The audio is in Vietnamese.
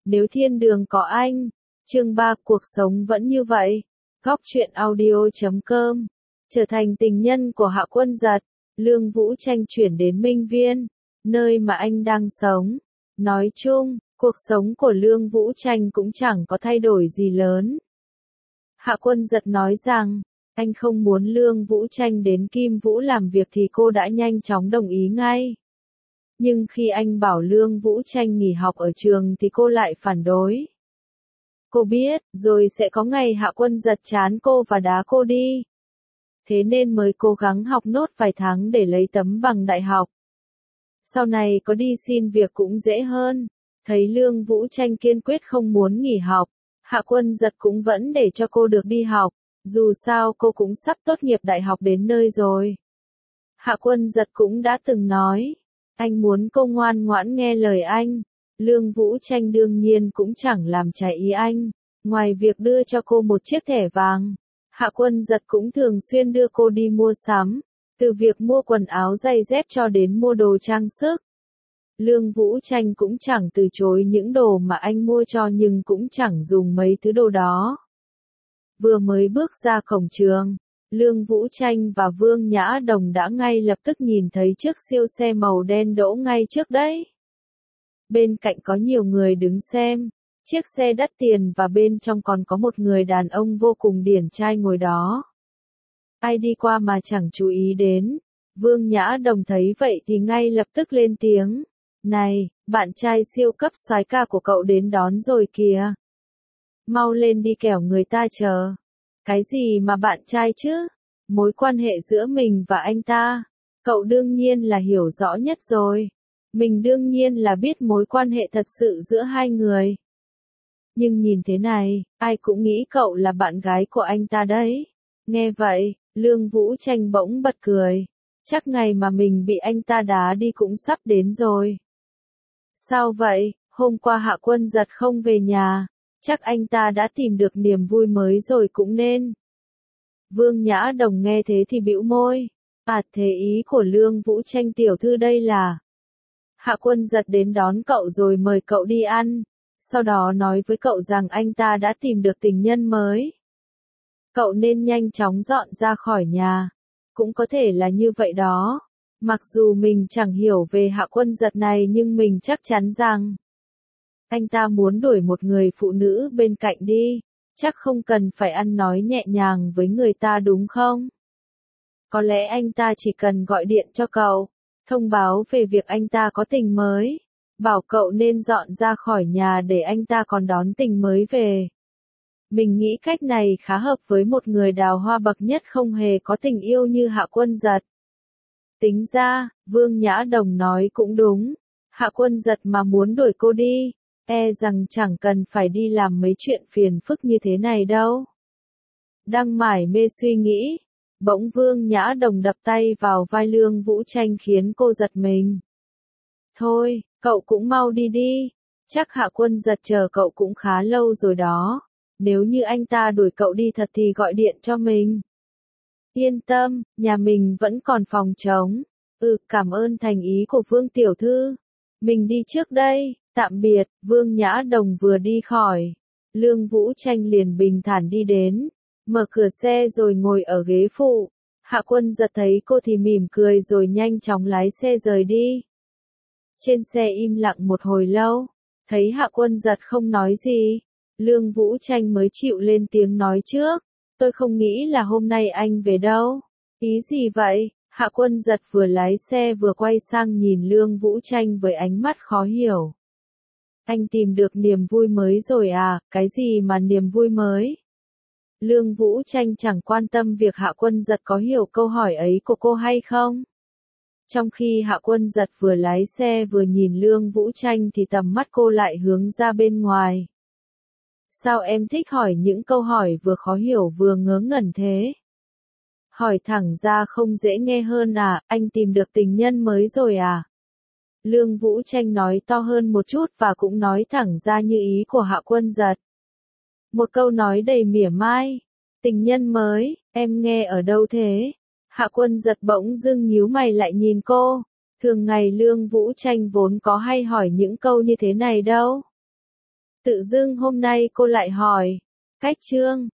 Nếu thiên đường có anh. Chương 3 cuộc sống vẫn như vậy. Góc truyện audio.com. Trở thành tình nhân của Hạ Quân Giật, Lương Vũ Tranh chuyển đến Minh Viên, nơi mà anh đang sống. Nói chung, cuộc sống của Lương Vũ Tranh cũng chẳng có thay đổi gì lớn. Hạ Quân Giật nói rằng, anh không muốn Lương Vũ Tranh đến Kim Vũ làm việc thì cô đã nhanh chóng đồng ý ngay. Nhưng khi anh bảo Lương Vũ Tranh nghỉ học ở trường thì cô lại phản đối. Cô biết, rồi sẽ có ngày Hạ Quân Giật chán cô và đá cô đi. Thế nên mới cố gắng học nốt vài tháng để lấy tấm bằng đại học. Sau này có đi xin việc cũng dễ hơn. Thấy Lương Vũ Tranh kiên quyết không muốn nghỉ học, Hạ Quân Giật cũng vẫn để cho cô được đi học. Dù sao cô cũng sắp tốt nghiệp đại học đến nơi rồi. Hạ Quân Giật cũng đã từng nói, anh muốn cô ngoan ngoãn nghe lời anh. Lương Vũ Tranh đương nhiên cũng chẳng làm trái ý anh. Ngoài việc đưa cho cô một chiếc thẻ vàng, Hạ Quân Giật cũng thường xuyên đưa cô đi mua sắm. Từ việc mua quần áo giày dép cho đến mua đồ trang sức. Lương Vũ Tranh cũng chẳng từ chối những đồ mà anh mua cho, nhưng cũng chẳng dùng mấy thứ đồ đó. Vừa mới bước ra cổng trường, Lương Vũ Tranh và Vương Nhã Đồng đã ngay lập tức nhìn thấy chiếc siêu xe màu đen đỗ ngay trước đấy. Bên cạnh có nhiều người đứng xem, chiếc xe đắt tiền và bên trong còn có một người đàn ông vô cùng điển trai ngồi đó. Ai đi qua mà chẳng chú ý đến. Vương Nhã Đồng thấy vậy thì ngay lập tức lên tiếng. Này, bạn trai siêu cấp soái ca của cậu đến đón rồi kìa. Mau lên đi kẻo người ta chờ. Cái gì mà bạn trai chứ? Mối quan hệ giữa mình và anh ta, cậu đương nhiên là hiểu rõ nhất rồi. Mình đương nhiên là biết mối quan hệ thật sự giữa hai người. Nhưng nhìn thế này, ai cũng nghĩ cậu là bạn gái của anh ta đấy. Nghe vậy, Lương Vũ Tranh bỗng bật cười. Chắc ngày mà mình bị anh ta đá đi cũng sắp đến rồi. Sao vậy, hôm qua Hạ Quân Giật không về nhà, chắc anh ta đã tìm được niềm vui mới rồi cũng nên. Vương Nhã Đồng nghe thế thì bĩu môi. Thế ý của Lương Vũ Tranh tiểu thư đây là Hạ Quân Giật đến đón cậu rồi mời cậu đi ăn, sau đó nói với cậu rằng anh ta đã tìm được tình nhân mới. Cậu nên nhanh chóng dọn ra khỏi nhà. Cũng có thể là như vậy đó. Mặc dù mình chẳng hiểu về Hạ Quân Giật này nhưng mình chắc chắn rằng anh ta muốn đuổi một người phụ nữ bên cạnh đi. Chắc không cần phải ăn nói nhẹ nhàng với người ta đúng không? Có lẽ anh ta chỉ cần gọi điện cho cậu, thông báo về việc anh ta có tình mới, bảo cậu nên dọn ra khỏi nhà để anh ta còn đón tình mới về. Mình nghĩ cách này khá hợp với một người đào hoa bậc nhất không hề có tình yêu như Hạ Quân Giật. Tính ra, Vương Nhã Đồng nói cũng đúng. Hạ Quân Giật mà muốn đuổi cô đi, rằng chẳng cần phải đi làm mấy chuyện phiền phức như thế này đâu. Đang mải mê suy nghĩ, bỗng Vương Nhã Đồng đập tay vào vai Lương Vũ Tranh khiến cô giật mình. Thôi, cậu cũng mau đi đi. Chắc Hạ Quân Giật chờ cậu cũng khá lâu rồi đó. Nếu như anh ta đuổi cậu đi thật thì gọi điện cho mình. Yên tâm, nhà mình vẫn còn phòng trống. Cảm ơn thành ý của Vương tiểu thư. Mình đi trước đây, tạm biệt. Vương Nhã Đồng vừa đi khỏi, Lương Vũ Tranh liền bình thản đi đến, mở cửa xe rồi ngồi ở ghế phụ. Hạ Quân Giật thấy cô thì mỉm cười rồi nhanh chóng lái xe rời đi. Trên xe im lặng một hồi lâu, thấy Hạ Quân Giật không nói gì, Lương Vũ Tranh mới chịu lên tiếng nói trước. Tôi không nghĩ là hôm nay anh về đâu. Ý gì vậy? Hạ Quân Giật vừa lái xe vừa quay sang nhìn Lương Vũ Tranh với ánh mắt khó hiểu. Anh tìm được niềm vui mới rồi à? Cái gì mà niềm vui mới? Lương Vũ Tranh chẳng quan tâm việc Hạ Quân Giật có hiểu câu hỏi ấy của cô hay không. Trong khi Hạ Quân Giật vừa lái xe vừa nhìn Lương Vũ Tranh thì tầm mắt cô lại hướng ra bên ngoài. Sao em thích hỏi những câu hỏi vừa khó hiểu vừa ngớ ngẩn thế? Hỏi thẳng ra không dễ nghe hơn à, anh tìm được tình nhân mới rồi à? Lương Vũ Tranh nói to hơn một chút và cũng nói thẳng ra như ý của Hạ Quân Giật. Một câu nói đầy mỉa mai. Tình nhân mới, em nghe ở đâu thế? Hạ Quân Giật bỗng dưng nhíu mày lại nhìn cô. Thường ngày Lương Vũ Tranh vốn có hay hỏi những câu như thế này đâu. Tự dưng hôm nay cô lại hỏi. Cách chương